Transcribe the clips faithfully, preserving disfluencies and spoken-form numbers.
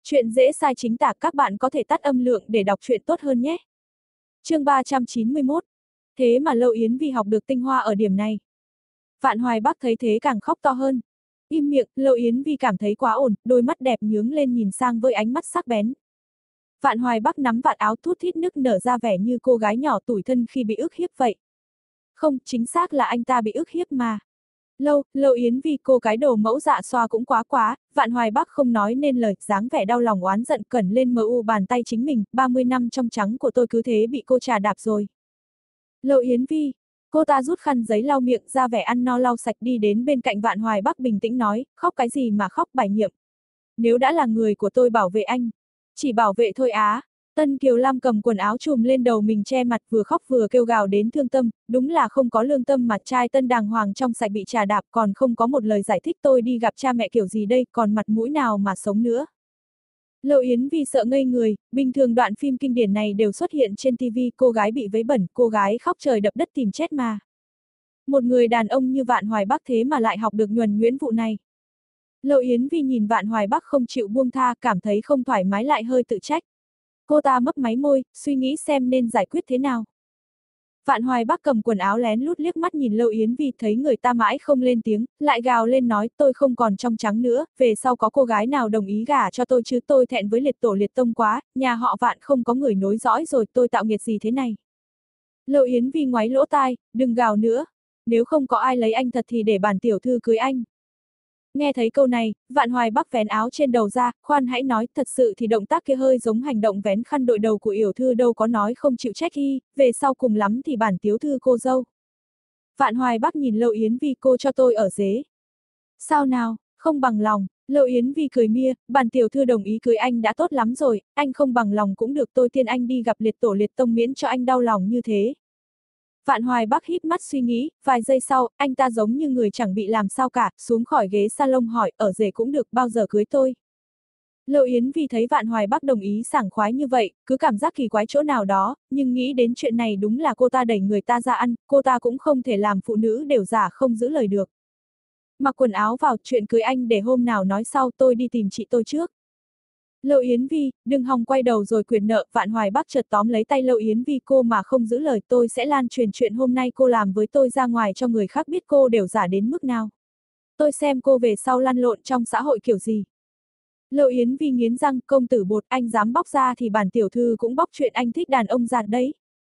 Chuyện dễ sai chính tả, các bạn có thể tắt âm lượng để đọc truyện tốt hơn nhé. Chương ba trăm chín mươi mốt. Thế mà Lâu Yến Vi học được tinh hoa ở điểm này. Vạn Hoài Bắc thấy thế càng khóc to hơn. Im miệng, Lâu Yến Vi cảm thấy quá ổn, đôi mắt đẹp nhướng lên nhìn sang với ánh mắt sắc bén. Vạn Hoài Bắc nắm vạt áo thút thít nức nở ra vẻ như cô gái nhỏ tủi thân khi bị ức hiếp vậy. Không, chính xác là anh ta bị ức hiếp mà. Lâu, Lâu Yến Vi, cô cái đồ mẫu dạ xoa cũng quá quá. Vạn Hoài Bắc không nói nên lời, dáng vẻ đau lòng oán giận cẩn lên mờ u bàn tay chính mình, ba mươi năm trong trắng của tôi cứ thế bị cô trà đạp rồi. Lâu Yến Vi, cô ta rút khăn giấy lau miệng ra vẻ ăn no lau sạch đi đến bên cạnh Vạn Hoài Bắc bình tĩnh nói, khóc cái gì mà khóc bài nhiệm. Nếu đã là người của tôi bảo vệ anh, chỉ bảo vệ thôi á. Tân Kiều Lam cầm quần áo trùm lên đầu mình che mặt vừa khóc vừa kêu gào đến thương tâm, đúng là không có lương tâm mà trai tân đàng hoàng trong sạch bị trà đạp còn không có một lời giải thích tôi đi gặp cha mẹ kiểu gì đây còn mặt mũi nào mà sống nữa. Lâu Yến Vi sợ ngây người, bình thường đoạn phim kinh điển này đều xuất hiện trên ti vi, cô gái bị vấy bẩn, cô gái khóc trời đập đất tìm chết mà. Một người đàn ông như Vạn Hoài Bắc thế mà lại học được nhuần nhuyễn vụ này. Lâu Yến Vi nhìn Vạn Hoài Bắc không chịu buông tha, cảm thấy không thoải mái lại hơi tự trách. Cô ta mấp máy môi, suy nghĩ xem nên giải quyết thế nào. Vạn Hoài Bắc cầm quần áo lén lút liếc mắt nhìn Lâu Yến Vi thấy người ta mãi không lên tiếng, lại gào lên nói tôi không còn trong trắng nữa, về sau có cô gái nào đồng ý gả cho tôi chứ tôi thẹn với liệt tổ liệt tông quá, nhà họ Vạn không có người nối dõi rồi tôi tạo nghiệt gì thế này. Lâu Yến Vi ngoáy lỗ tai, đừng gào nữa, nếu không có ai lấy anh thật thì để bản tiểu thư cưới anh. Nghe thấy câu này, Vạn Hoài Bắc vén áo trên đầu ra, khoan hãy nói, thật sự thì động tác kia hơi giống hành động vén khăn đội đầu của yểu thư đâu có nói không chịu trách y, về sau cùng lắm thì bản tiểu thư cô dâu. Vạn Hoài Bắc nhìn Lâu Yến Vi, cô cho tôi ở dế. Sao nào, không bằng lòng, Lâu Yến Vi cười mia, bản tiểu thư đồng ý cưới anh đã tốt lắm rồi, anh không bằng lòng cũng được tôi tiên anh đi gặp liệt tổ liệt tông miễn cho anh đau lòng như thế. Vạn Hoài Bắc híp mắt suy nghĩ, vài giây sau, anh ta giống như người chẳng bị làm sao cả, xuống khỏi ghế salon hỏi, ở rể cũng được, bao giờ cưới tôi. Lâu Yến Vi thấy Vạn Hoài Bắc đồng ý sảng khoái như vậy, cứ cảm giác kỳ quái chỗ nào đó, nhưng nghĩ đến chuyện này đúng là cô ta đẩy người ta ra ăn, cô ta cũng không thể làm phụ nữ đều giả không giữ lời được. Mặc quần áo vào, chuyện cưới anh để hôm nào nói sau, tôi đi tìm chị tôi trước. Lâu Yến Vi, đừng hòng quay đầu rồi quyền nợ. Vạn Hoài Bắc chợt tóm lấy tay Lâu Yến Vi, cô mà không giữ lời tôi sẽ lan truyền chuyện hôm nay cô làm với tôi ra ngoài cho người khác biết cô đều giả đến mức nào. Tôi xem cô về sau lăn lộn trong xã hội kiểu gì. Lâu Yến Vi nghiến răng, công tử bột, anh dám bóc ra thì bản tiểu thư cũng bóc chuyện anh thích đàn ông giạt đấy.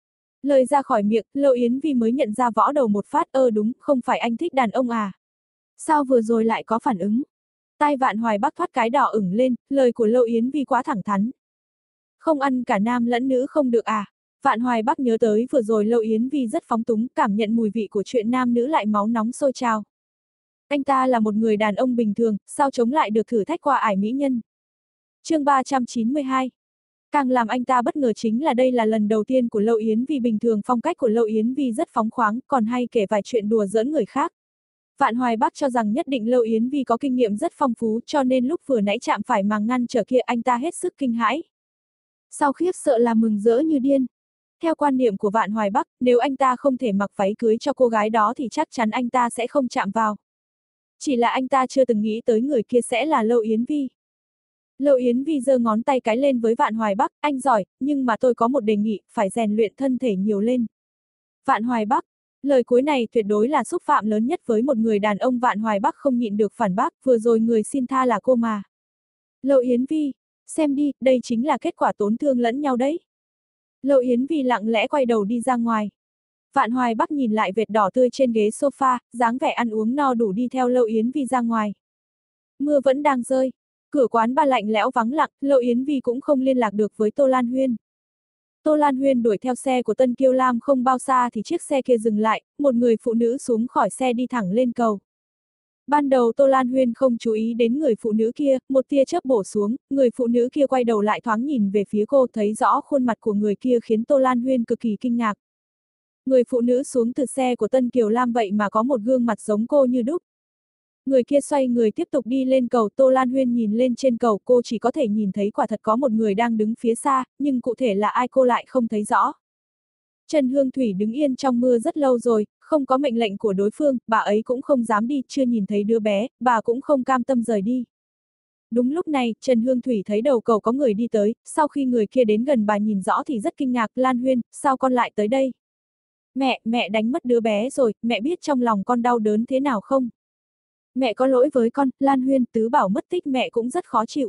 Lời ra khỏi miệng, Lâu Yến Vi mới nhận ra võ đầu một phát, ơ đúng, không phải anh thích đàn ông à. Sao vừa rồi lại có phản ứng? Tai Vạn Hoài Bắc thoát cái đỏ ửng lên, lời của Lâu Yến Vi quá thẳng thắn. Không ăn cả nam lẫn nữ không được à? Vạn Hoài Bắc nhớ tới vừa rồi Lâu Yến Vi rất phóng túng, cảm nhận mùi vị của chuyện nam nữ lại máu nóng sôi trào. Anh ta là một người đàn ông bình thường, sao chống lại được thử thách qua ải mỹ nhân? Chương ba trăm chín mươi hai. Càng làm anh ta bất ngờ chính là đây là lần đầu tiên của Lâu Yến Vi, bình thường phong cách của Lâu Yến Vi rất phóng khoáng, còn hay kể vài chuyện đùa giỡn người khác. Vạn Hoài Bắc cho rằng nhất định Lâu Yến Vi có kinh nghiệm rất phong phú cho nên lúc vừa nãy chạm phải màng ngăn trở kia anh ta hết sức kinh hãi. Sau khiếp sợ là mừng rỡ như điên. Theo quan niệm của Vạn Hoài Bắc, nếu anh ta không thể mặc váy cưới cho cô gái đó thì chắc chắn anh ta sẽ không chạm vào. Chỉ là anh ta chưa từng nghĩ tới người kia sẽ là Lâu Yến Vi. Lâu Yến Vi giơ ngón tay cái lên với Vạn Hoài Bắc, anh giỏi, nhưng mà tôi có một đề nghị, phải rèn luyện thân thể nhiều lên. Vạn Hoài Bắc. Lời cuối này tuyệt đối là xúc phạm lớn nhất với một người đàn ông. Vạn Hoài Bắc không nhịn được phản bác, vừa rồi người xin tha là cô mà. Lâu Yến Vi, xem đi, đây chính là kết quả tổn thương lẫn nhau đấy. Lâu Yến Vi lặng lẽ quay đầu đi ra ngoài. Vạn Hoài Bắc nhìn lại vệt đỏ tươi trên ghế sofa, dáng vẻ ăn uống no đủ đi theo Lâu Yến Vi ra ngoài. Mưa vẫn đang rơi, cửa quán ba lạnh lẽo vắng lặng, Lâu Yến Vi cũng không liên lạc được với Tô Lan Huyên. Tô Lan Huyên đuổi theo xe của Tân Kiêu Lam không bao xa thì chiếc xe kia dừng lại, một người phụ nữ xuống khỏi xe đi thẳng lên cầu. Ban đầu Tô Lan Huyên không chú ý đến người phụ nữ kia, một tia chớp bổ xuống, người phụ nữ kia quay đầu lại thoáng nhìn về phía cô, thấy rõ khuôn mặt của người kia khiến Tô Lan Huyên cực kỳ kinh ngạc. Người phụ nữ xuống từ xe của Tân Kiều Lam vậy mà có một gương mặt giống cô như đúc. Người kia xoay người tiếp tục đi lên cầu. Tô Lan Huyên nhìn lên trên cầu, cô chỉ có thể nhìn thấy quả thật có một người đang đứng phía xa, nhưng cụ thể là ai cô lại không thấy rõ. Trần Hương Thủy đứng yên trong mưa rất lâu rồi, không có mệnh lệnh của đối phương, bà ấy cũng không dám đi, chưa nhìn thấy đứa bé, bà cũng không cam tâm rời đi. Đúng lúc này, Trần Hương Thủy thấy đầu cầu có người đi tới, sau khi người kia đến gần bà nhìn rõ thì rất kinh ngạc, Lan Huyên, sao con lại tới đây? Mẹ, mẹ đánh mất đứa bé rồi, mẹ biết trong lòng con đau đớn thế nào không? Mẹ có lỗi với con, Lan Huyên, Tứ Bảo mất tích mẹ cũng rất khó chịu.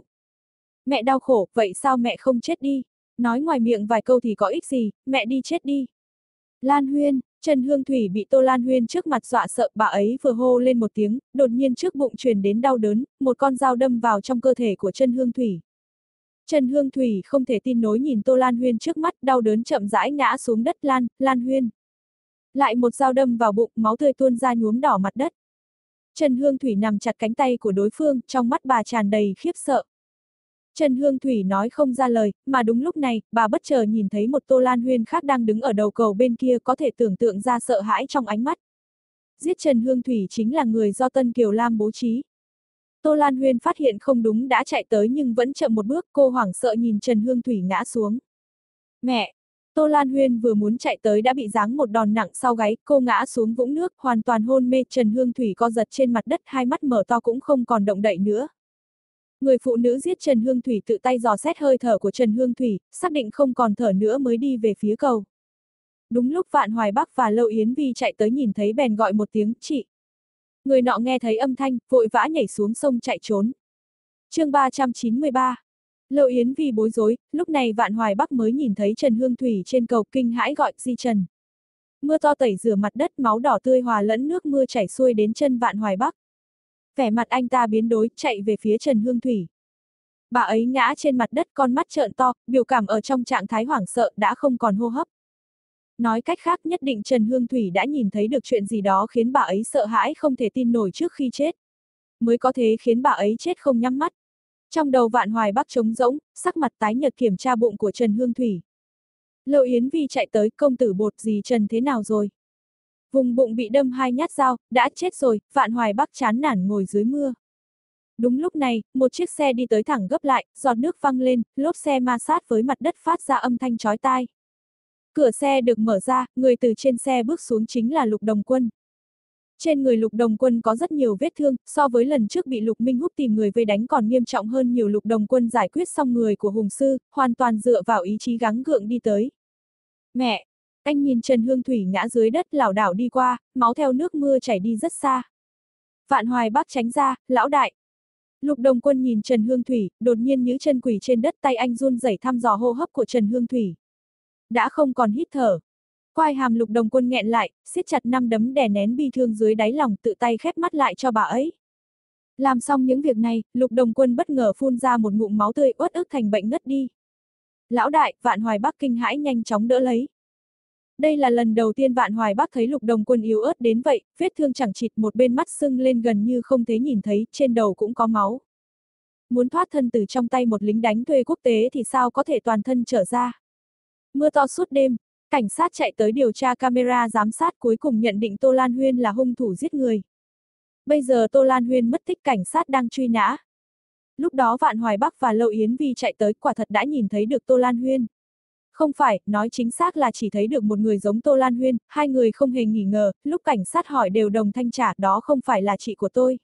Mẹ đau khổ, vậy sao mẹ không chết đi? Nói ngoài miệng vài câu thì có ích gì, mẹ đi chết đi. Lan Huyên, Trần Hương Thủy bị Tô Lan Huyên trước mặt dọa sợ, bà ấy vừa hô lên một tiếng, đột nhiên trước bụng truyền đến đau đớn, một con dao đâm vào trong cơ thể của Trần Hương Thủy. Trần Hương Thủy không thể tin nổi nhìn Tô Lan Huyên trước mắt, đau đớn chậm rãi ngã xuống đất. Lan, Lan Huyên. Lại một dao đâm vào bụng, máu tươi tuôn ra nhuốm đỏ mặt đất. Trần Hương Thủy nằm chặt cánh tay của đối phương, trong mắt bà tràn đầy khiếp sợ. Trần Hương Thủy nói không ra lời, mà đúng lúc này, bà bất chợt nhìn thấy một Tô Lan Huyên khác đang đứng ở đầu cầu bên kia, có thể tưởng tượng ra sợ hãi trong ánh mắt. Giết Trần Hương Thủy chính là người do Tân Kiều Lam bố trí. Tô Lan Huyên phát hiện không đúng đã chạy tới nhưng vẫn chậm một bước, cô hoảng sợ nhìn Trần Hương Thủy ngã xuống. Mẹ! Tô Lan Huyên vừa muốn chạy tới đã bị giáng một đòn nặng sau gáy, cô ngã xuống vũng nước, hoàn toàn hôn mê. Trần Hương Thủy co giật trên mặt đất, hai mắt mở to cũng không còn động đậy nữa. Người phụ nữ giết Trần Hương Thủy tự tay dò xét hơi thở của Trần Hương Thủy, xác định không còn thở nữa mới đi về phía cầu. Đúng lúc Vạn Hoài Bắc và Lâu Yến Vi chạy tới nhìn thấy bèn gọi một tiếng, chị. Người nọ nghe thấy âm thanh, vội vã nhảy xuống sông chạy trốn. Chương ba trăm chín mươi ba. Lâu Yến Vi bối rối, lúc này Vạn Hoài Bắc mới nhìn thấy Trần Hương Thủy trên cầu, kinh hãi gọi, Di Trần. Mưa to tẩy rửa mặt đất, máu đỏ tươi hòa lẫn nước mưa chảy xuôi đến chân Vạn Hoài Bắc. Vẻ mặt anh ta biến đổi, chạy về phía Trần Hương Thủy. Bà ấy ngã trên mặt đất, con mắt trợn to, biểu cảm ở trong trạng thái hoảng sợ, đã không còn hô hấp. Nói cách khác, nhất định Trần Hương Thủy đã nhìn thấy được chuyện gì đó khiến bà ấy sợ hãi không thể tin nổi trước khi chết. Mới có thế khiến bà ấy chết không nhắm mắt. Trong đầu Vạn Hoài Bắc trống rỗng, sắc mặt tái nhợt kiểm tra bụng của Trần Hương Thủy. Lâu Yến Vi chạy tới, công tử Bột, gì Trần thế nào rồi? Vùng bụng bị đâm hai nhát dao, đã chết rồi. Vạn Hoài Bắc chán nản ngồi dưới mưa. Đúng lúc này, một chiếc xe đi tới thẳng gấp lại, giọt nước văng lên, lốp xe ma sát với mặt đất phát ra âm thanh chói tai. Cửa xe được mở ra, người từ trên xe bước xuống chính là Lục Đồng Quân. Trên người Lục Đồng Quân có rất nhiều vết thương, so với lần trước bị Lục Minh Húc tìm người vây đánh còn nghiêm trọng hơn nhiều. Lục Đồng Quân giải quyết xong người của Hùng Sư, hoàn toàn dựa vào ý chí gắng gượng đi tới. Mẹ! Anh nhìn Trần Hương Thủy ngã dưới đất lảo đảo đi qua, máu theo nước mưa chảy đi rất xa. Vạn Hoài Bắc tránh ra, lão đại. Lục Đồng Quân nhìn Trần Hương Thủy, đột nhiên nhíu chân quỳ trên đất, tay anh run rẩy thăm dò hô hấp của Trần Hương Thủy. Đã không còn hít thở. Quai hàm Lục Đồng Quân nghẹn lại, siết chặt năm đấm đè nén bi thương dưới đáy lòng, tự tay khép mắt lại cho bà ấy. Làm xong những việc này, Lục Đồng Quân bất ngờ phun ra một ngụm máu tươi, uất ức thành bệnh ngất đi. Lão đại, Vạn Hoài Bắc kinh hãi nhanh chóng đỡ lấy. Đây là lần đầu tiên Vạn Hoài Bắc thấy Lục Đồng Quân yếu ớt đến vậy, vết thương chẳng chịt, một bên mắt sưng lên gần như không thể nhìn thấy, trên đầu cũng có máu. Muốn thoát thân từ trong tay một lính đánh thuê quốc tế thì sao có thể toàn thân trở ra. Mưa to suốt đêm, cảnh sát chạy tới điều tra camera giám sát, cuối cùng nhận định Tô Lan Huyên là hung thủ giết người. Bây giờ Tô Lan Huyên mất tích, cảnh sát đang truy nã. Lúc đó Vạn Hoài Bắc và Lâu Yến Vi chạy tới, quả thật đã nhìn thấy được Tô Lan Huyên. Không phải, nói chính xác là chỉ thấy được một người giống Tô Lan Huyên, hai người không hề nghi ngờ, lúc cảnh sát hỏi đều đồng thanh trả, đó không phải là chị của tôi.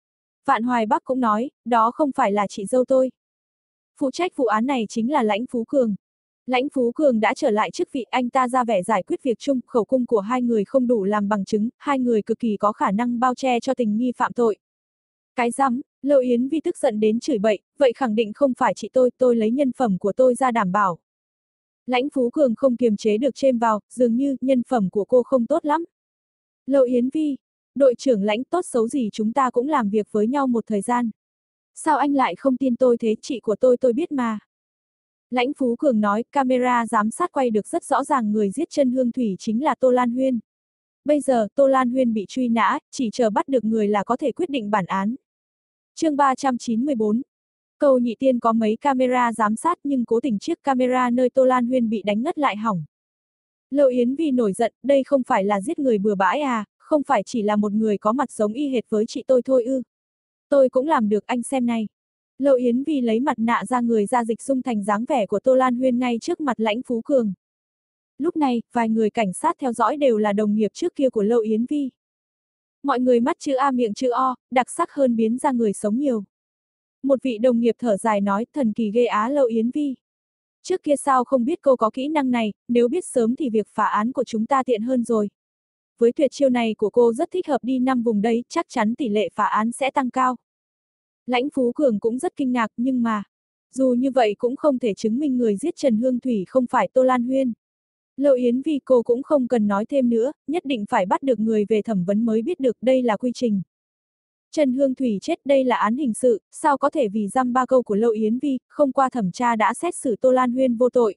Vạn Hoài Bắc cũng nói, đó không phải là chị dâu tôi. Phụ trách vụ án này chính là Lãnh Phú Cường. Lãnh Phú Cường đã trở lại chức vị, anh ta ra vẻ giải quyết việc chung, khẩu cung của hai người không đủ làm bằng chứng, hai người cực kỳ có khả năng bao che cho tình nghi phạm tội. Cái rắm, Lâu Yến Vi tức giận đến chửi bậy, vậy khẳng định không phải chị tôi, tôi lấy nhân phẩm của tôi ra đảm bảo. Lãnh Phú Cường không kiềm chế được chêm vào, dường như nhân phẩm của cô không tốt lắm. Lâu Yến Vi, đội trưởng Lãnh, tốt xấu gì chúng ta cũng làm việc với nhau một thời gian. Sao anh lại không tin tôi thế, chị của tôi tôi biết mà. Lãnh Phú Cường nói, camera giám sát quay được rất rõ ràng người giết Trần Hương Thủy chính là Tô Lan Huyên. Bây giờ, Tô Lan Huyên bị truy nã, chỉ chờ bắt được người là có thể quyết định bản án. Chương ba trăm chín mươi bốn. Cầu Nhị Tiên có mấy camera giám sát nhưng cố tình chiếc camera nơi Tô Lan Huyên bị đánh ngất lại hỏng. Lâu Yến Vi nổi giận, đây không phải là giết người bừa bãi à, không phải chỉ là một người có mặt giống y hệt với chị tôi thôi ư. Tôi cũng làm được, anh xem này. Lâu Yến Vi lấy mặt nạ ra người ra dịch dung thành dáng vẻ của Tô Lan Huyên ngay trước mặt Lãnh Phú Cường. Lúc này, vài người cảnh sát theo dõi đều là đồng nghiệp trước kia của Lâu Yến Vi. Mọi người mắt chữ A miệng chữ O, đặc sắc hơn biến ra người sống nhiều. Một vị đồng nghiệp thở dài nói, thần kỳ ghê á Lâu Yến Vi. Trước kia sao không biết cô có kỹ năng này, nếu biết sớm thì việc phá án của chúng ta tiện hơn rồi. Với tuyệt chiêu này của cô rất thích hợp đi năm vùng đấy, chắc chắn tỷ lệ phá án sẽ tăng cao. Lãnh Phú Cường cũng rất kinh ngạc, nhưng mà, dù như vậy cũng không thể chứng minh người giết Trần Hương Thủy không phải Tô Lan Huyên. Lâu Yến Vi cô cũng không cần nói thêm nữa, nhất định phải bắt được người về thẩm vấn mới biết được đây là quy trình. Trần Hương Thủy chết đây là án hình sự, sao có thể vì dăm ba câu của Lâu Yến Vi, không qua thẩm tra đã xét xử Tô Lan Huyên vô tội.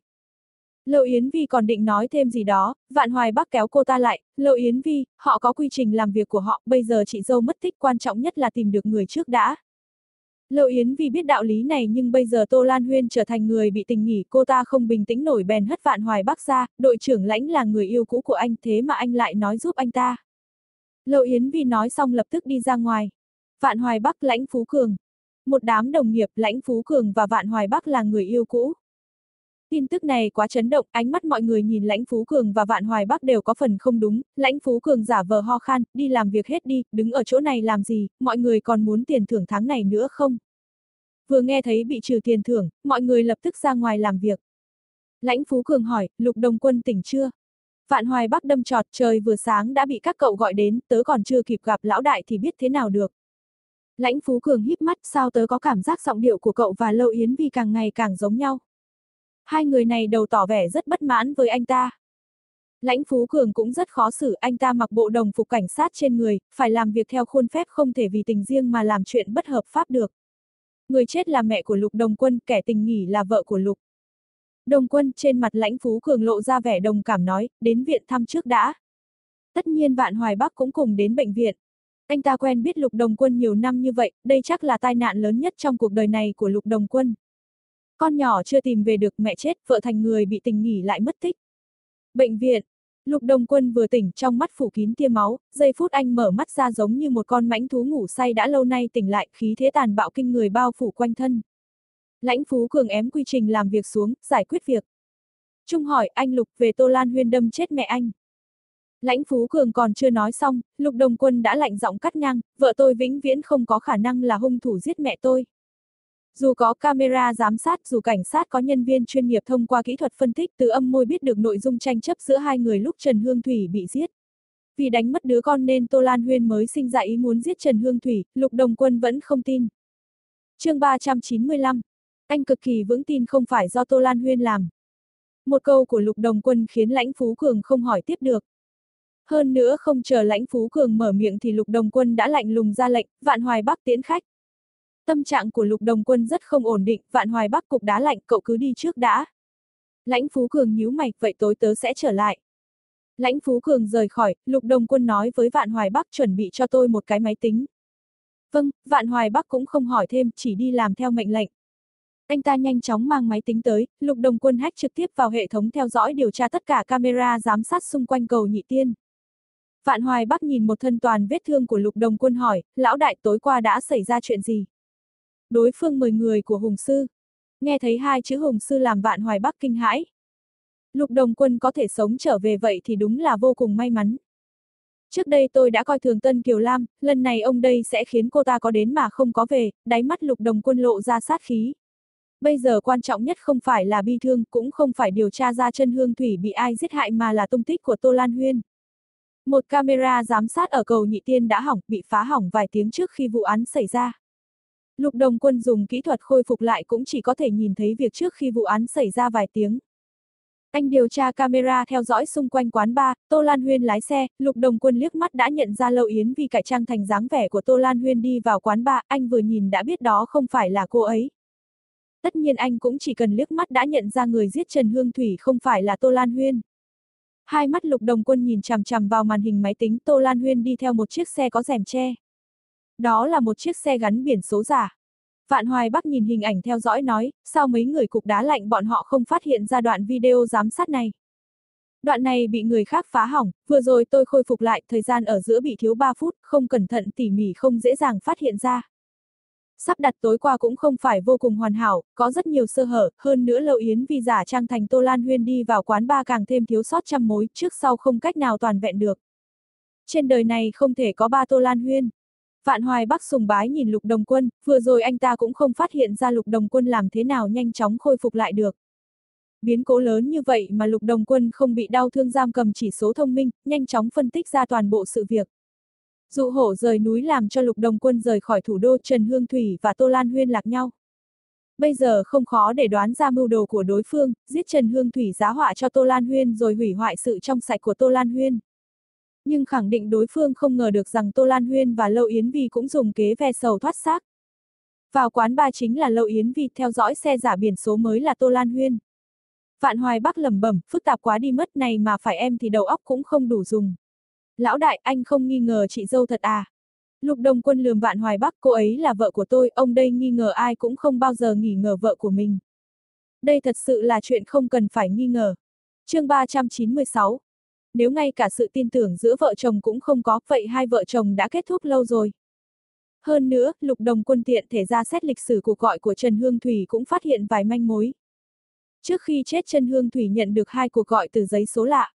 Lâu Yến Vi còn định nói thêm gì đó, Vạn Hoài Bắc kéo cô ta lại, Lâu Yến Vi, họ có quy trình làm việc của họ, bây giờ chị dâu mất tích quan trọng nhất là tìm được người trước đã. Lâu Yến Vi biết đạo lý này nhưng bây giờ Tô Lan Huyên trở thành người bị tình nghỉ, cô ta không bình tĩnh nổi bèn hất Vạn Hoài Bắc ra, đội trưởng Lãnh là người yêu cũ của anh thế mà anh lại nói giúp anh ta. Lâu Yến Vi nói xong lập tức đi ra ngoài. Vạn Hoài Bắc, Lãnh Phú Cường. Một đám đồng nghiệp, Lãnh Phú Cường và Vạn Hoài Bắc là người yêu cũ. Tin tức này quá chấn động, ánh mắt mọi người nhìn Lãnh Phú Cường và Vạn Hoài Bắc đều có phần không đúng. Lãnh Phú Cường giả vờ ho khan, đi làm việc hết đi, đứng ở chỗ này làm gì, mọi người còn muốn tiền thưởng tháng này nữa không? Vừa nghe thấy bị trừ tiền thưởng, mọi người lập tức ra ngoài làm việc. Lãnh Phú Cường hỏi, Lục Đồng Quân tỉnh chưa? Vạn Hoài Bắc đâm chọt, trời vừa sáng đã bị các cậu gọi đến, tớ còn chưa kịp gặp lão đại thì biết thế nào được. Lãnh Phú Cường híp mắt, sao tớ có cảm giác giọng điệu của cậu và Lâu Yến Vi càng ngày càng giống nhau. Hai người này đầu tỏ vẻ rất bất mãn với anh ta. Lãnh Phú Cường cũng rất khó xử, anh ta mặc bộ đồng phục cảnh sát trên người, phải làm việc theo khuôn phép không thể vì tình riêng mà làm chuyện bất hợp pháp được. Người chết là mẹ của Lục Đồng Quân, kẻ tình nghỉ là vợ của Lục Đồng Quân. Trên mặt Lãnh Phú Cường lộ ra vẻ đồng cảm nói, đến viện thăm trước đã. Tất nhiên Vạn Hoài Bắc cũng cùng đến bệnh viện. Anh ta quen biết Lục Đồng Quân nhiều năm như vậy, đây chắc là tai nạn lớn nhất trong cuộc đời này của Lục Đồng Quân. Con nhỏ chưa tìm về được, mẹ chết, vợ thành người bị tình nghỉ lại mất tích. Bệnh viện. Lục Đồng Quân vừa tỉnh, trong mắt phủ kín tia máu, giây phút anh mở mắt ra giống như một con mãnh thú ngủ say đã lâu nay tỉnh lại, khí thế tàn bạo kinh người bao phủ quanh thân. Lãnh Phú Cường ém quy trình làm việc xuống, giải quyết việc. Trung hỏi, anh Lục, về Tô Lan Huyên đâm chết mẹ anh. Lãnh Phú Cường còn chưa nói xong, Lục Đồng Quân đã lạnh giọng cắt ngang, vợ tôi vĩnh viễn không có khả năng là hung thủ giết mẹ tôi. Dù có camera giám sát, dù cảnh sát có nhân viên chuyên nghiệp thông qua kỹ thuật phân tích từ âm môi biết được nội dung tranh chấp giữa hai người lúc Trần Hương Thủy bị giết. Vì đánh mất đứa con nên Tô Lan Huyên mới sinh ra ý muốn giết Trần Hương Thủy, Lục Đồng Quân vẫn không tin. Chương ba trăm chín mươi lăm. Anh cực kỳ vững tin không phải do Tô Lan Huyên làm. Một câu của Lục Đồng Quân khiến Lãnh Phú Cường không hỏi tiếp được. Hơn nữa không chờ Lãnh Phú Cường mở miệng thì Lục Đồng Quân đã lạnh lùng ra lệnh, Vạn Hoài Bắc tiễn khách. Tâm trạng của Lục Đồng Quân rất không ổn định, Vạn Hoài Bắc cục đá lạnh, cậu cứ đi trước đã. Lãnh Phú Cường nhíu mày, vậy tối tớ sẽ trở lại. Lãnh Phú Cường rời khỏi, Lục Đồng Quân nói với Vạn Hoài Bắc chuẩn bị cho tôi một cái máy tính. Vâng, Vạn Hoài Bắc cũng không hỏi thêm, chỉ đi làm theo mệnh lệnh. Anh ta nhanh chóng mang máy tính tới, Lục Đồng Quân hack trực tiếp vào hệ thống theo dõi điều tra tất cả camera giám sát xung quanh cầu Nhị Tiên. Vạn Hoài Bắc nhìn một thân toàn vết thương của Lục Đồng Quân hỏi, lão đại tối qua đã xảy ra chuyện gì? Đối phương mời người của Hùng Sư. Nghe thấy hai chữ Hùng Sư làm Vạn Hoài Bắc kinh hãi. Lục Đồng Quân có thể sống trở về vậy thì đúng là vô cùng may mắn. Trước đây tôi đã coi thường Tân Kiều Lam, lần này ông đây sẽ khiến cô ta có đến mà không có về, đáy mắt Lục Đồng Quân lộ ra sát khí. Bây giờ quan trọng nhất không phải là bi thương, cũng không phải điều tra ra Trần Hương Thủy bị ai giết hại mà là tung tích của Tô Lan Huyên. Một camera giám sát ở cầu Nhị Tiên đã hỏng, bị phá hỏng vài tiếng trước khi vụ án xảy ra. Lục Đồng Quân dùng kỹ thuật khôi phục lại cũng chỉ có thể nhìn thấy việc trước khi vụ án xảy ra vài tiếng. Anh điều tra camera theo dõi xung quanh quán bar, Tô Lan Huyên lái xe, Lục Đồng Quân liếc mắt đã nhận ra Lâu Yến Vi cải trang thành dáng vẻ của Tô Lan Huyên đi vào quán bar, anh vừa nhìn đã biết đó không phải là cô ấy. Tất nhiên anh cũng chỉ cần liếc mắt đã nhận ra người giết Trần Hương Thủy không phải là Tô Lan Huyên. Hai mắt Lục Đồng Quân nhìn chằm chằm vào màn hình máy tính, Tô Lan Huyên đi theo một chiếc xe có rèm che. Đó là một chiếc xe gắn biển số giả. Vạn Hoài Bắc nhìn hình ảnh theo dõi nói, sao mấy người cục đá lạnh bọn họ không phát hiện ra đoạn video giám sát này. Đoạn này bị người khác phá hỏng, vừa rồi tôi khôi phục lại, thời gian ở giữa bị thiếu ba phút, không cẩn thận tỉ mỉ không dễ dàng phát hiện ra. Sắp đặt tối qua cũng không phải vô cùng hoàn hảo, có rất nhiều sơ hở, hơn nữa Lâu Yến Vi giả trang thành Tô Lan Huyên đi vào quán bar càng thêm thiếu sót trăm mối, trước sau không cách nào toàn vẹn được. Trên đời này không thể có ba Tô Lan Huyên. Vạn Hoài Bắc sùng bái nhìn Lục Đồng Quân, vừa rồi anh ta cũng không phát hiện ra Lục Đồng Quân làm thế nào nhanh chóng khôi phục lại được. Biến cố lớn như vậy mà Lục Đồng Quân không bị đau thương giam cầm chỉ số thông minh, nhanh chóng phân tích ra toàn bộ sự việc. Dụ hổ rời núi làm cho Lục Đồng Quân rời khỏi thủ đô, Trần Hương Thủy và Tô Lan Huyên lạc nhau. Bây giờ không khó để đoán ra mưu đồ của đối phương, giết Trần Hương Thủy giá họa cho Tô Lan Huyên rồi hủy hoại sự trong sạch của Tô Lan Huyên. Nhưng khẳng định đối phương không ngờ được rằng Tô Lan Huyên và Lâu Yến Vi cũng dùng kế ve sầu thoát xác. Vào quán bar chính là Lâu Yến Vi, theo dõi xe giả biển số mới là Tô Lan Huyên. Vạn Hoài Bắc lẩm bẩm, phức tạp quá đi mất, này mà phải em thì đầu óc cũng không đủ dùng. Lão đại, anh không nghi ngờ chị dâu thật à? Lục Đồng Quân lườm Vạn Hoài Bắc, cô ấy là vợ của tôi, ông đây nghi ngờ ai cũng không bao giờ nghi ngờ vợ của mình. Đây thật sự là chuyện không cần phải nghi ngờ. Chương ba trăm chín mươi sáu. Nếu ngay cả sự tin tưởng giữa vợ chồng cũng không có, vậy hai vợ chồng đã kết thúc lâu rồi. Hơn nữa, Lục Đồng Quân tiện thể ra xét lịch sử cuộc gọi của Trần Hương Thủy cũng phát hiện vài manh mối. Trước khi chết Trần Hương Thủy nhận được hai cuộc gọi từ giấy số lạ.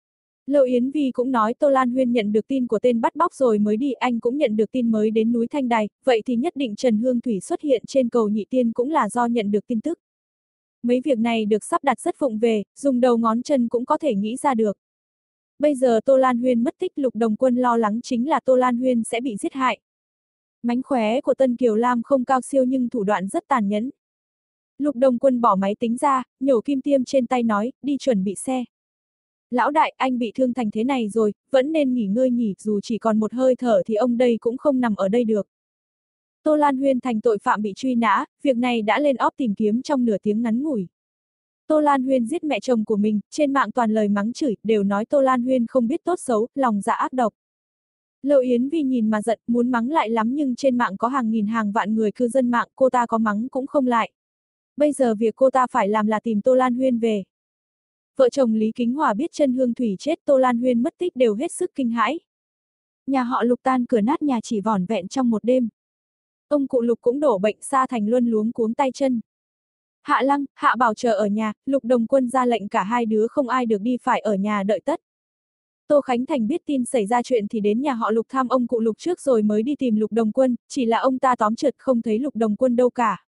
Lâu Yến Vi cũng nói Tô Lan Huyên nhận được tin của tên bắt bóc rồi mới đi, anh cũng nhận được tin mới đến núi Thanh Đài, vậy thì nhất định Trần Hương Thủy xuất hiện trên cầu Nhị Tiên cũng là do nhận được tin tức. Mấy việc này được sắp đặt rất vụng về, dùng đầu ngón chân cũng có thể nghĩ ra được. Bây giờ Tô Lan Huyên mất tích, Lục Đồng Quân lo lắng chính là Tô Lan Huyên sẽ bị giết hại. Mánh khóe của Tân Kiều Lam không cao siêu nhưng thủ đoạn rất tàn nhẫn. Lục Đồng Quân bỏ máy tính ra, nhổ kim tiêm trên tay nói, đi chuẩn bị xe. Lão đại, anh bị thương thành thế này rồi, vẫn nên nghỉ ngơi nhỉ, dù chỉ còn một hơi thở thì ông đây cũng không nằm ở đây được. Tô Lan Huyên thành tội phạm bị truy nã, việc này đã lên óp tìm kiếm trong nửa tiếng ngắn ngủi. Tô Lan Huyên giết mẹ chồng của mình, trên mạng toàn lời mắng chửi, đều nói Tô Lan Huyên không biết tốt xấu, lòng dạ ác độc. Lâu Yến Vi nhìn mà giận, muốn mắng lại lắm nhưng trên mạng có hàng nghìn hàng vạn người cư dân mạng, cô ta có mắng cũng không lại. Bây giờ việc cô ta phải làm là tìm Tô Lan Huyên về. Vợ chồng Lý Kính Hòa biết Trần Hương Thủy chết, Tô Lan Huyên mất tích đều hết sức kinh hãi. Nhà họ Lục tan cửa nát nhà chỉ vỏn vẹn trong một đêm. Ông cụ Lục cũng đổ bệnh xa thành luân luống cuống tay chân. Hạ Lăng, Hạ Bảo chờ ở nhà, Lục Đồng Quân ra lệnh cả hai đứa không ai được đi, phải ở nhà đợi tất. Tô Khánh Thành biết tin xảy ra chuyện thì đến nhà họ Lục thăm ông cụ Lục trước rồi mới đi tìm Lục Đồng Quân, chỉ là ông ta tóm trượt không thấy Lục Đồng Quân đâu cả.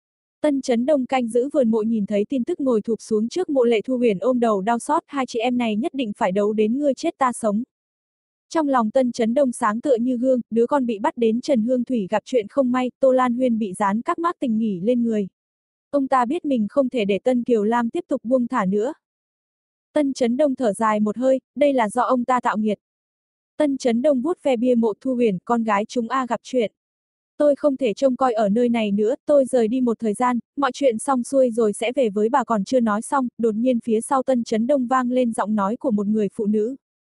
Tân Chấn Đông canh giữ vườn mộ nhìn thấy tin tức ngồi thụp xuống trước mộ Lệ Thu Huyền ôm đầu đau xót, hai chị em này nhất định phải đấu đến ngươi chết ta sống. Trong lòng Tân Chấn Đông sáng tựa như gương, đứa con bị bắt đến Trần Hương Thủy gặp chuyện không may, Tô Lan Huyên bị dán các mác tình nghỉ lên người. Ông ta biết mình không thể để Tân Kiều Lam tiếp tục buông thả nữa. Tân Chấn Đông thở dài một hơi, đây là do ông ta tạo nghiệt. Tân Chấn Đông vuốt ve bia mộ Thu Huyền, con gái chúng a gặp chuyện. Tôi không thể trông coi ở nơi này nữa, tôi rời đi một thời gian, mọi chuyện xong xuôi rồi sẽ về với bà. Còn chưa nói xong, đột nhiên phía sau Tân Chấn Đông vang lên giọng nói của một người phụ nữ.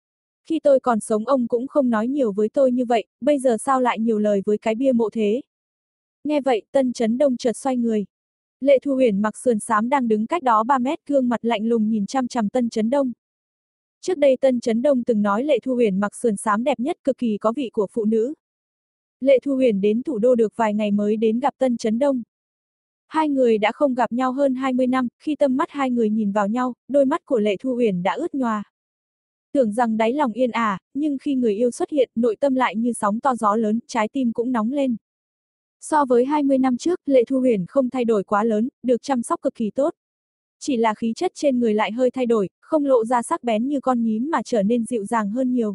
Khi tôi còn sống ông cũng không nói nhiều với tôi như vậy, bây giờ sao lại nhiều lời với cái bia mộ thế? Nghe vậy, Tân Chấn Đông chợt xoay người. Lệ Thu Huyền mặc sườn xám đang đứng cách đó ba mét, gương mặt lạnh lùng nhìn chăm chằm Tân Chấn Đông. Trước đây Tân Chấn Đông từng nói Lệ Thu Huyền mặc sườn xám đẹp nhất, cực kỳ có vị của phụ nữ. Lệ Thu Huyền đến thủ đô được vài ngày mới đến gặp Tân Chấn Đông. Hai người đã không gặp nhau hơn hai mươi năm, khi tâm mắt hai người nhìn vào nhau, đôi mắt của Lệ Thu Huyền đã ướt nhòa. Tưởng rằng đáy lòng yên ả, nhưng khi người yêu xuất hiện, nội tâm lại như sóng to gió lớn, trái tim cũng nóng lên. So với hai mươi năm trước, Lệ Thu Huyền không thay đổi quá lớn, được chăm sóc cực kỳ tốt. Chỉ là khí chất trên người lại hơi thay đổi, không lộ ra sắc bén như con nhím mà trở nên dịu dàng hơn nhiều.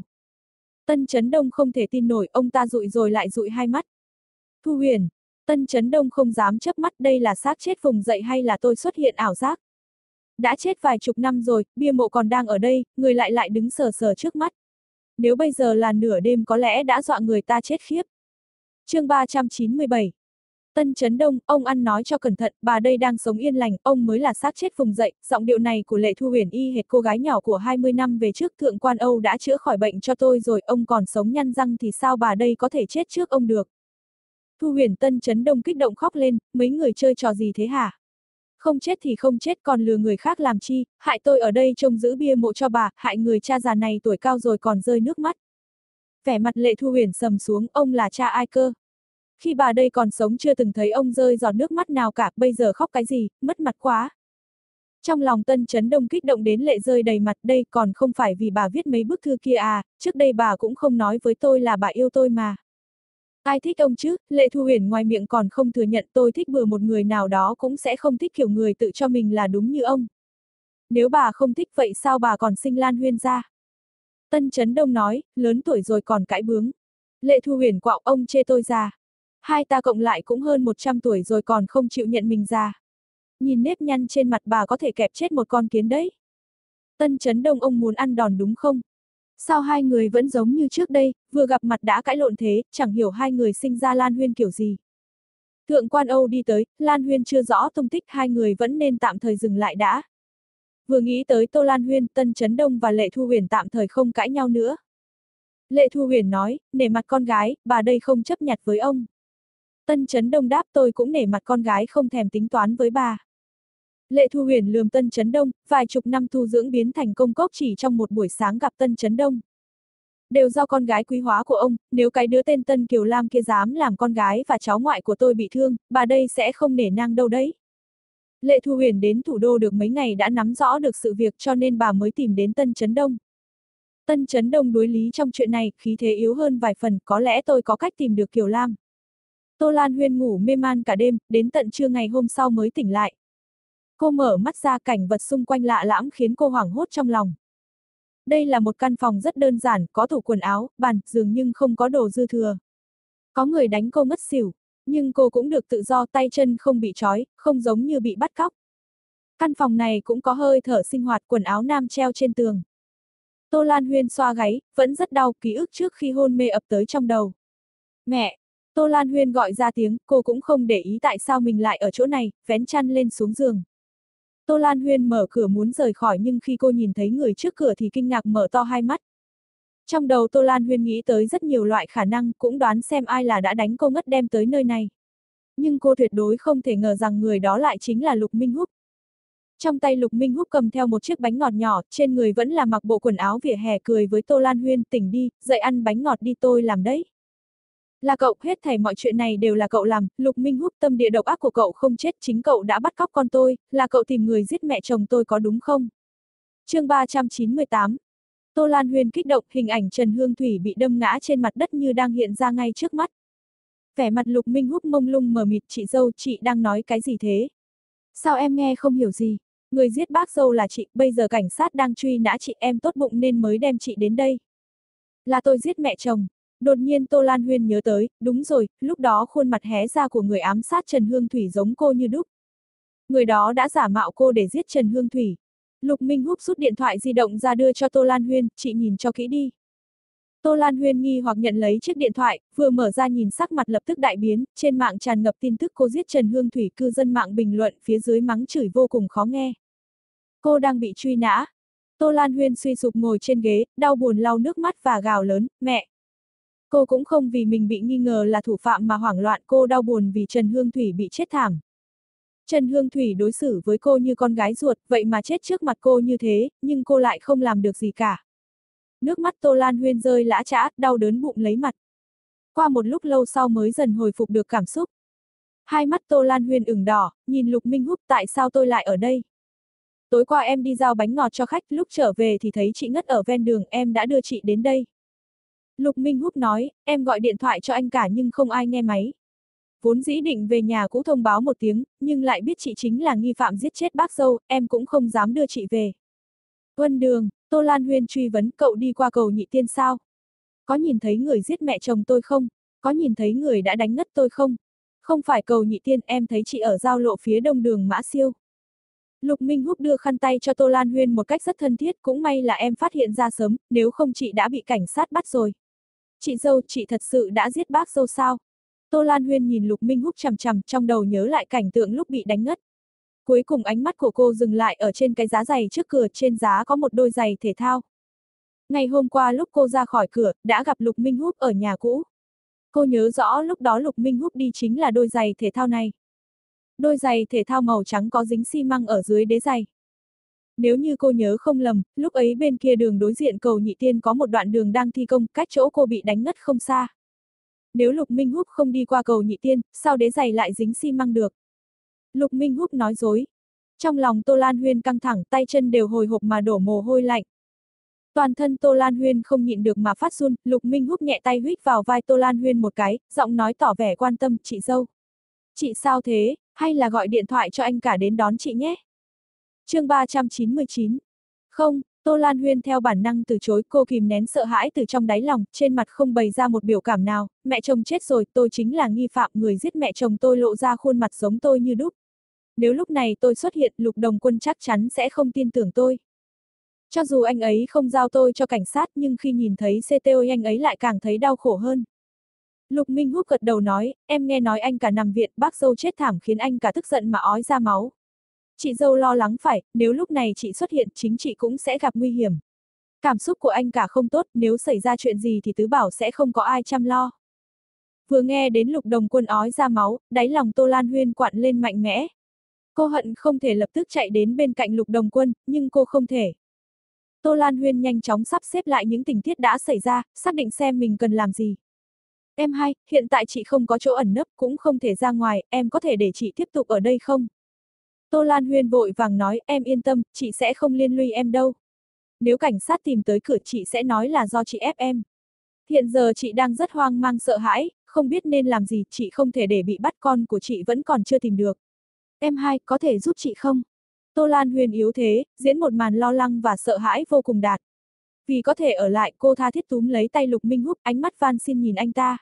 Tân Chấn Đông không thể tin nổi, ông ta dụi rồi lại dụi hai mắt. Thu Huyền, Tân Chấn Đông không dám chớp mắt, đây là xác chết vùng dậy hay là tôi xuất hiện ảo giác? Đã chết vài chục năm rồi, bia mộ còn đang ở đây, người lại lại đứng sờ sờ trước mắt. Nếu bây giờ là nửa đêm có lẽ đã dọa người ta chết khiếp. Chương ba trăm chín mươi bảy. Tân Chấn Đông, ông ăn nói cho cẩn thận, bà đây đang sống yên lành, ông mới là xác chết vùng dậy. Giọng điệu này của Lệ Thu Huyền y hệt cô gái nhỏ của hai mươi năm về trước. Thượng quan Âu đã chữa khỏi bệnh cho tôi rồi, ông còn sống nhăn răng thì sao bà đây có thể chết trước ông được? Thu Huyền. Tân Chấn Đông kích động khóc lên, mấy người chơi trò gì thế hả? Không chết thì không chết, còn lừa người khác làm chi, hại tôi ở đây trông giữ bia mộ cho bà, hại người cha già này tuổi cao rồi còn rơi nước mắt. Vẻ mặt Lệ Thu Huyền sầm xuống, ông là cha ai cơ? Khi bà đây còn sống chưa từng thấy ông rơi giọt nước mắt nào cả, bây giờ khóc cái gì, mất mặt quá. Trong lòng Tân Chấn Đông kích động đến lệ rơi đầy mặt, đây còn không phải vì bà viết mấy bức thư kia à, trước đây bà cũng không nói với tôi là bà yêu tôi mà. Ai thích ông chứ, Lệ Thu Huyền ngoài miệng còn không thừa nhận tôi thích bừa một người nào đó cũng sẽ không thích kiểu người tự cho mình là đúng như ông. Nếu bà không thích vậy sao bà còn sinh Lan Huyên ra? Tân Chấn Đông nói, lớn tuổi rồi còn cãi bướng. Lệ Thu Huyền quạo ông chê tôi già. Hai ta cộng lại cũng hơn một trăm tuổi rồi còn không chịu nhận mình già. Nhìn nếp nhăn trên mặt bà có thể kẹp chết một con kiến đấy. Tân Chấn Đông ông muốn ăn đòn đúng không? Sao hai người vẫn giống như trước đây, vừa gặp mặt đã cãi lộn thế, chẳng hiểu hai người sinh ra Lan Huyên kiểu gì. Thượng quan Âu đi tới, Lan Huyên chưa rõ tung tích, hai người vẫn nên tạm thời dừng lại đã. Vừa nghĩ tới Tô Lan Huyên, Tân Chấn Đông và Lệ Thu Huyền tạm thời không cãi nhau nữa. Lệ Thu Huyền nói, nể mặt con gái, bà đây không chấp nhặt với ông. Tân Chấn Đông đáp tôi cũng nể mặt con gái không thèm tính toán với bà. Lệ Thu Huyền lườm Tân Chấn Đông, vài chục năm tu dưỡng biến thành công cốc chỉ trong một buổi sáng gặp Tân Chấn Đông. Đều do con gái quý hóa của ông, nếu cái đứa tên Tân Kiều Lam kia dám làm con gái và cháu ngoại của tôi bị thương, bà đây sẽ không nể nang đâu đấy. Lệ Thu Huyền đến thủ đô được mấy ngày đã nắm rõ được sự việc cho nên bà mới tìm đến Tân Chấn Đông. Tân Chấn Đông đối lý trong chuyện này, khí thế yếu hơn vài phần, có lẽ tôi có cách tìm được Kiều Lam. Tô Lan Huyên ngủ mê man cả đêm, đến tận trưa ngày hôm sau mới tỉnh lại. Cô mở mắt ra, cảnh vật xung quanh lạ lẫm khiến cô hoảng hốt trong lòng. Đây là một căn phòng rất đơn giản, có tủ quần áo, bàn, giường nhưng không có đồ dư thừa. Có người đánh cô ngất xỉu, nhưng cô cũng được tự do, tay chân không bị trói, không giống như bị bắt cóc. Căn phòng này cũng có hơi thở sinh hoạt, quần áo nam treo trên tường. Tô Lan Huyên xoa gáy, vẫn rất đau, ký ức trước khi hôn mê ập tới trong đầu. Mẹ! Tô Lan Huyên gọi ra tiếng, cô cũng không để ý tại sao mình lại ở chỗ này, vén chăn lên xuống giường. Tô Lan Huyên mở cửa muốn rời khỏi nhưng khi cô nhìn thấy người trước cửa thì kinh ngạc mở to hai mắt. Trong đầu Tô Lan Huyên nghĩ tới rất nhiều loại khả năng, cũng đoán xem ai là đã đánh cô ngất đem tới nơi này. Nhưng cô tuyệt đối không thể ngờ rằng người đó lại chính là Lục Minh Húc. Trong tay Lục Minh Húc cầm theo một chiếc bánh ngọt nhỏ, trên người vẫn là mặc bộ quần áo vỉa hè, cười với Tô Lan Huyên, tỉnh đi, dậy ăn bánh ngọt đi, tôi làm đấy. Là cậu, hết thảy mọi chuyện này đều là cậu làm, Lục Minh Húc, tâm địa độc ác của cậu không chết, chính cậu đã bắt cóc con tôi, là cậu tìm người giết mẹ chồng tôi có đúng không? Chương ba trăm chín mươi tám. Tô Lan Huyên kích động, hình ảnh Trần Hương Thủy bị đâm ngã trên mặt đất như đang hiện ra ngay trước mắt. Vẻ mặt Lục Minh Húc mông lung mờ mịt, chị dâu, chị đang nói cái gì thế? Sao em nghe không hiểu gì? Người giết bác dâu là chị, bây giờ cảnh sát đang truy nã chị, em tốt bụng nên mới đem chị đến đây. Là tôi giết mẹ chồng. Đột nhiên Tô Lan Huyên nhớ tới, đúng rồi, lúc đó khuôn mặt hé ra của người ám sát Trần Hương Thủy giống cô như đúc. Người đó đã giả mạo cô để giết Trần Hương Thủy. Lục Minh Húc rút điện thoại di động ra đưa cho Tô Lan Huyên, chị nhìn cho kỹ đi. Tô Lan Huyên nghi hoặc nhận lấy chiếc điện thoại, vừa mở ra nhìn sắc mặt lập tức đại biến, trên mạng tràn ngập tin tức cô giết Trần Hương Thủy, cư dân mạng bình luận phía dưới mắng chửi vô cùng khó nghe. Cô đang bị truy nã. Tô Lan Huyên suy sụp ngồi trên ghế, đau buồn lau nước mắt và gào lớn, mẹ. Cô cũng không vì mình bị nghi ngờ là thủ phạm mà hoảng loạn, cô đau buồn vì Trần Hương Thủy bị chết thảm. Trần Hương Thủy đối xử với cô như con gái ruột, vậy mà chết trước mặt cô như thế, nhưng cô lại không làm được gì cả. Nước mắt Tô Lan Huyên rơi lã chã, đau đớn bụng lấy mặt. Qua một lúc lâu sau mới dần hồi phục được cảm xúc. Hai mắt Tô Lan Huyên ửng đỏ, nhìn Lục Minh Húc, tại sao tôi lại ở đây? Tối qua em đi giao bánh ngọt cho khách, lúc trở về thì thấy chị ngất ở ven đường, em đã đưa chị đến đây. Lục Minh Húc nói, em gọi điện thoại cho anh cả nhưng không ai nghe máy. Vốn dĩ định về nhà cũ thông báo một tiếng, nhưng lại biết chị chính là nghi phạm giết chết bác dâu, em cũng không dám đưa chị về. Vân đường, Tô Lan Huyên truy vấn, cậu đi qua cầu Nhị Tiên sao? Có nhìn thấy người giết mẹ chồng tôi không? Có nhìn thấy người đã đánh ngất tôi không? Không phải cầu Nhị Tiên, em thấy chị ở giao lộ phía đông đường Mã Siêu. Lục Minh Húc đưa khăn tay cho Tô Lan Huyên một cách rất thân thiết, cũng may là em phát hiện ra sớm, nếu không chị đã bị cảnh sát bắt rồi. Chị dâu, chị thật sự đã giết bác dâu sao? Tô Lan Huyên nhìn Lục Minh Húc chằm chằm, trong đầu nhớ lại cảnh tượng lúc bị đánh ngất. Cuối cùng ánh mắt của cô dừng lại ở trên cái giá giày trước cửa, trên giá có một đôi giày thể thao. Ngày hôm qua lúc cô ra khỏi cửa, đã gặp Lục Minh Húc ở nhà cũ. Cô nhớ rõ lúc đó Lục Minh Húc đi chính là đôi giày thể thao này. Đôi giày thể thao màu trắng có dính xi măng ở dưới đế giày. Nếu như cô nhớ không lầm, lúc ấy bên kia đường đối diện cầu Nhị Tiên có một đoạn đường đang thi công, cách chỗ cô bị đánh ngất không xa. Nếu Lục Minh Húc không đi qua cầu Nhị Tiên, sao đế giày lại dính xi măng được? Lục Minh Húc nói dối. Trong lòng Tô Lan Huyên căng thẳng, tay chân đều hồi hộp mà đổ mồ hôi lạnh. Toàn thân Tô Lan Huyên không nhịn được mà phát run, Lục Minh Húc nhẹ tay huých vào vai Tô Lan Huyên một cái, giọng nói tỏ vẻ quan tâm, chị dâu. Chị sao thế, hay là gọi điện thoại cho anh cả đến đón chị nhé. Chương ba trăm chín mươi chín. Không, Tô Lan Huyên theo bản năng từ chối, cô kìm nén sợ hãi từ trong đáy lòng, trên mặt không bày ra một biểu cảm nào, mẹ chồng chết rồi, tôi chính là nghi phạm, người giết mẹ chồng tôi lộ ra khuôn mặt giống tôi như đúc. Nếu lúc này tôi xuất hiện, Lục Đồng Quân chắc chắn sẽ không tin tưởng tôi. Cho dù anh ấy không giao tôi cho cảnh sát nhưng khi nhìn thấy xê tê o anh ấy lại càng thấy đau khổ hơn. Lục Minh Húc gật đầu nói, em nghe nói anh cả nằm viện, bác dâu chết thảm khiến anh cả tức giận mà ói ra máu. Chị dâu lo lắng phải, nếu lúc này chị xuất hiện chính chị cũng sẽ gặp nguy hiểm. Cảm xúc của anh cả không tốt, nếu xảy ra chuyện gì thì tứ bảo sẽ không có ai chăm lo. Vừa nghe đến Lục Đồng Quân ói ra máu, đáy lòng Tô Lan Huyên quặn lên mạnh mẽ. Cô hận không thể lập tức chạy đến bên cạnh Lục Đồng Quân, nhưng cô không thể. Tô Lan Huyên nhanh chóng sắp xếp lại những tình tiết đã xảy ra, xác định xem mình cần làm gì. Em hai, hiện tại chị không có chỗ ẩn nấp, cũng không thể ra ngoài, em có thể để chị tiếp tục ở đây không? Tô Lan Huyên vội vàng nói, em yên tâm, chị sẽ không liên lụy em đâu. Nếu cảnh sát tìm tới cửa chị sẽ nói là do chị ép em. Hiện giờ chị đang rất hoang mang sợ hãi, không biết nên làm gì, chị không thể để bị bắt, con của chị vẫn còn chưa tìm được. Em hai, có thể giúp chị không? Tô Lan Huyên yếu thế, diễn một màn lo lắng và sợ hãi vô cùng đạt. Vì có thể ở lại, cô tha thiết túm lấy tay Lục Minh Húc, ánh mắt van xin nhìn anh ta.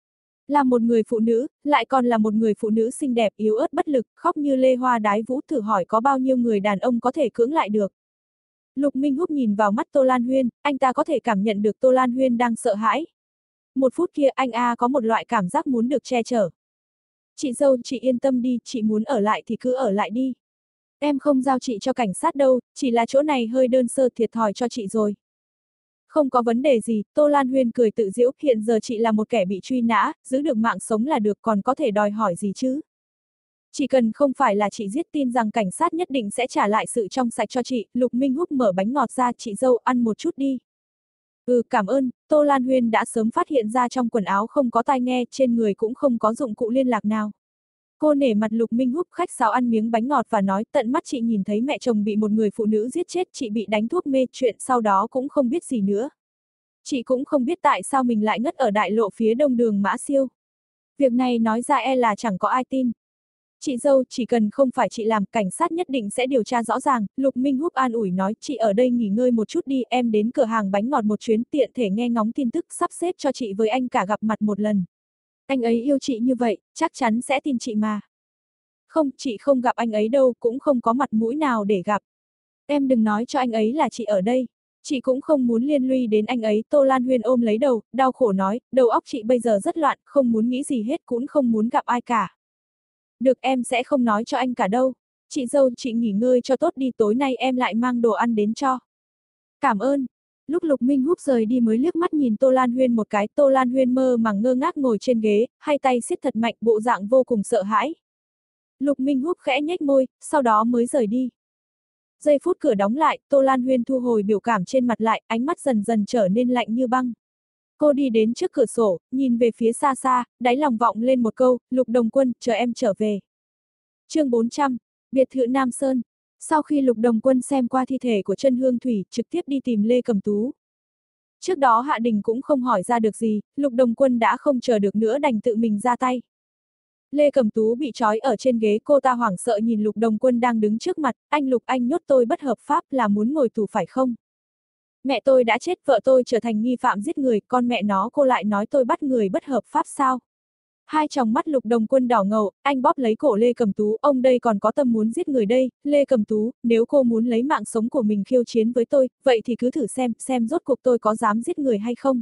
Là một người phụ nữ, lại còn là một người phụ nữ xinh đẹp, yếu ớt bất lực, khóc như lê hoa đái vũ, thử hỏi có bao nhiêu người đàn ông có thể cưỡng lại được. Lục Minh Húc nhìn vào mắt Tô Lan Huyên, anh ta có thể cảm nhận được Tô Lan Huyên đang sợ hãi. Một phút kia anh a có một loại cảm giác muốn được che chở. Chị dâu, chị yên tâm đi, chị muốn ở lại thì cứ ở lại đi. Em không giao chị cho cảnh sát đâu, chỉ là chỗ này hơi đơn sơ, thiệt thòi cho chị rồi. Không có vấn đề gì, Tô Lan Huyên cười tự giễu, hiện giờ chị là một kẻ bị truy nã, giữ được mạng sống là được, còn có thể đòi hỏi gì chứ. Chỉ cần không phải là chị giết, tin rằng cảnh sát nhất định sẽ trả lại sự trong sạch cho chị. Lục Minh Húc mở bánh ngọt ra, chị dâu ăn một chút đi. Ừ, cảm ơn. Tô Lan Huyên đã sớm phát hiện ra trong quần áo không có tai nghe, trên người cũng không có dụng cụ liên lạc nào. Cô nể mặt Lục Minh Húc khách sáo ăn miếng bánh ngọt và nói, tận mắt chị nhìn thấy mẹ chồng bị một người phụ nữ giết chết, chị bị đánh thuốc mê, chuyện sau đó cũng không biết gì nữa. Chị cũng không biết tại sao mình lại ngất ở đại lộ phía đông đường Mã Siêu. Việc này nói ra e là chẳng có ai tin. Chị dâu, chỉ cần không phải chị làm, cảnh sát nhất định sẽ điều tra rõ ràng. Lục Minh Húc an ủi nói, chị ở đây nghỉ ngơi một chút đi, em đến cửa hàng bánh ngọt một chuyến, tiện thể nghe ngóng tin tức, sắp xếp cho chị với anh cả gặp mặt một lần. Anh ấy yêu chị như vậy, chắc chắn sẽ tin chị mà. Không, chị không gặp anh ấy đâu, cũng không có mặt mũi nào để gặp. Em đừng nói cho anh ấy là chị ở đây. Chị cũng không muốn liên lụy đến anh ấy. Tô Lan Huyên ôm lấy đầu, đau khổ nói, đầu óc chị bây giờ rất loạn, không muốn nghĩ gì hết, cũng không muốn gặp ai cả. Được, em sẽ không nói cho anh cả đâu. Chị dâu, chị nghỉ ngơi cho tốt đi, tối nay em lại mang đồ ăn đến cho. Cảm ơn. Lúc Lục Minh Húc rời đi mới liếc mắt nhìn Tô Lan Huyên một cái, Tô Lan Huyên mơ màng ngơ ngác ngồi trên ghế, hai tay siết thật mạnh, bộ dạng vô cùng sợ hãi. Lục Minh Húc khẽ nhếch môi, sau đó mới rời đi. Giây phút cửa đóng lại, Tô Lan Huyên thu hồi biểu cảm trên mặt lại, ánh mắt dần dần trở nên lạnh như băng. Cô đi đến trước cửa sổ, nhìn về phía xa xa, đáy lòng vọng lên một câu, Lục Đồng Quân, chờ em trở về. Chương bốn trăm, biệt thự Nam Sơn. Sau khi Lục Đồng Quân xem qua thi thể của Chân Hương Thủy, trực tiếp đi tìm Lê Cầm Tú. Trước đó Hạ Đình cũng không hỏi ra được gì, Lục Đồng Quân đã không chờ được nữa đành tự mình ra tay. Lê Cầm Tú bị trói ở trên ghế, cô ta hoảng sợ nhìn Lục Đồng Quân đang đứng trước mặt, anh Lục, anh nhốt tôi bất hợp pháp là muốn ngồi tù phải không? Mẹ tôi đã chết, vợ tôi trở thành nghi phạm giết người, con mẹ nó, cô lại nói tôi bắt người bất hợp pháp sao? Hai tròng mắt Lục Đồng Quân đỏ ngầu, anh bóp lấy cổ Lê Cầm Tú, ông đây còn có tâm muốn giết người đây. Lê Cầm Tú, nếu cô muốn lấy mạng sống của mình khiêu chiến với tôi, vậy thì cứ thử xem, xem rốt cuộc tôi có dám giết người hay không.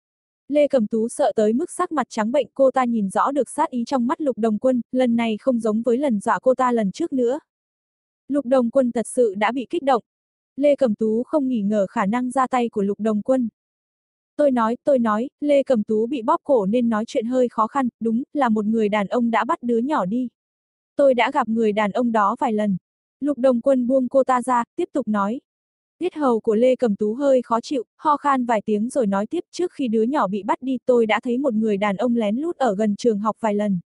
Lê Cầm Tú sợ tới mức sắc mặt trắng bệnh, cô ta nhìn rõ được sát ý trong mắt Lục Đồng Quân, lần này không giống với lần dọa cô ta lần trước nữa. Lục Đồng Quân thật sự đã bị kích động. Lê Cầm Tú không nghi ngờ khả năng ra tay của Lục Đồng Quân. Tôi nói, tôi nói, Lê Cầm Tú bị bóp cổ nên nói chuyện hơi khó khăn, đúng, là một người đàn ông đã bắt đứa nhỏ đi. Tôi đã gặp người đàn ông đó vài lần. Lục Đồng Quân buông cô ta ra, tiếp tục nói. Tiết hầu của Lê Cầm Tú hơi khó chịu, ho khan vài tiếng rồi nói tiếp, trước khi đứa nhỏ bị bắt đi tôi đã thấy một người đàn ông lén lút ở gần trường học vài lần.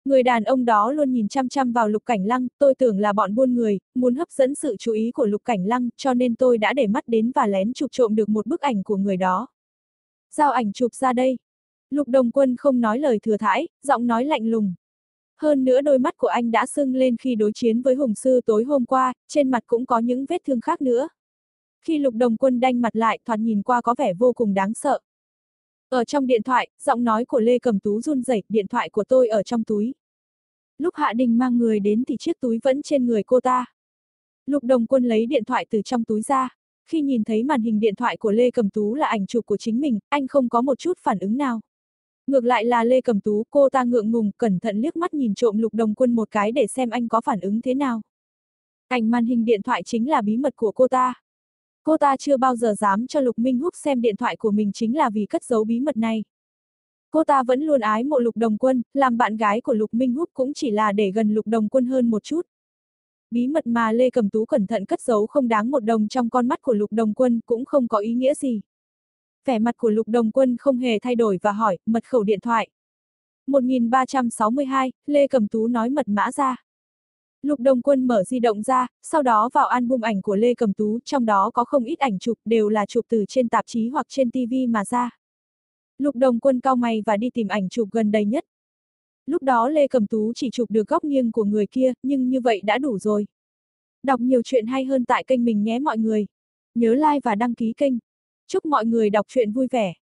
Người đàn ông đó luôn nhìn chăm chăm vào Lục Cảnh Lăng, tôi tưởng là bọn buôn người, muốn hấp dẫn sự chú ý của Lục Cảnh Lăng, cho nên tôi đã để mắt đến và lén chụp trộm được một bức ảnh của người đó. Giao ảnh chụp ra đây. Lục Đồng Quân không nói lời thừa thãi, giọng nói lạnh lùng. Hơn nữa đôi mắt của anh đã sưng lên khi đối chiến với Hùng Sư tối hôm qua, trên mặt cũng có những vết thương khác nữa. Khi Lục Đồng Quân đanh mặt lại, thoạt nhìn qua có vẻ vô cùng đáng sợ. Ở trong điện thoại, giọng nói của Lê Cẩm Tú run rẩy, điện thoại của tôi ở trong túi. Lúc Hạ Đình mang người đến thì chiếc túi vẫn trên người cô ta. Lục Đồng Quân lấy điện thoại từ trong túi ra. Khi nhìn thấy màn hình điện thoại của Lê Cẩm Tú là ảnh chụp của chính mình, anh không có một chút phản ứng nào. Ngược lại là Lê Cẩm Tú, cô ta ngượng ngùng, cẩn thận liếc mắt nhìn trộm Lục Đồng Quân một cái để xem anh có phản ứng thế nào. Ảnh màn hình điện thoại chính là bí mật của cô ta. Cô ta chưa bao giờ dám cho Lục Minh Húc xem điện thoại của mình chính là vì cất giấu bí mật này. Cô ta vẫn luôn ái mộ Lục Đồng Quân, làm bạn gái của Lục Minh Húc cũng chỉ là để gần Lục Đồng Quân hơn một chút. Bí mật mà Lê Cẩm Tú cẩn thận cất giấu không đáng một đồng trong con mắt của Lục Đồng Quân cũng không có ý nghĩa gì. Vẻ mặt của Lục Đồng Quân không hề thay đổi và hỏi, mật khẩu điện thoại. một nghìn ba trăm sáu mươi hai, Lê Cẩm Tú nói mật mã ra. Lục Đồng Quân mở di động ra, sau đó vào album ảnh của Lê Cẩm Tú, trong đó có không ít ảnh chụp, đều là chụp từ trên tạp chí hoặc trên ti vi mà ra. Lục Đồng Quân cau mày và đi tìm ảnh chụp gần đây nhất. Lúc đó Lê Cẩm Tú chỉ chụp được góc nghiêng của người kia, nhưng như vậy đã đủ rồi. Đọc nhiều chuyện hay hơn tại kênh mình nhé mọi người. Nhớ like và đăng ký kênh. Chúc mọi người đọc truyện vui vẻ.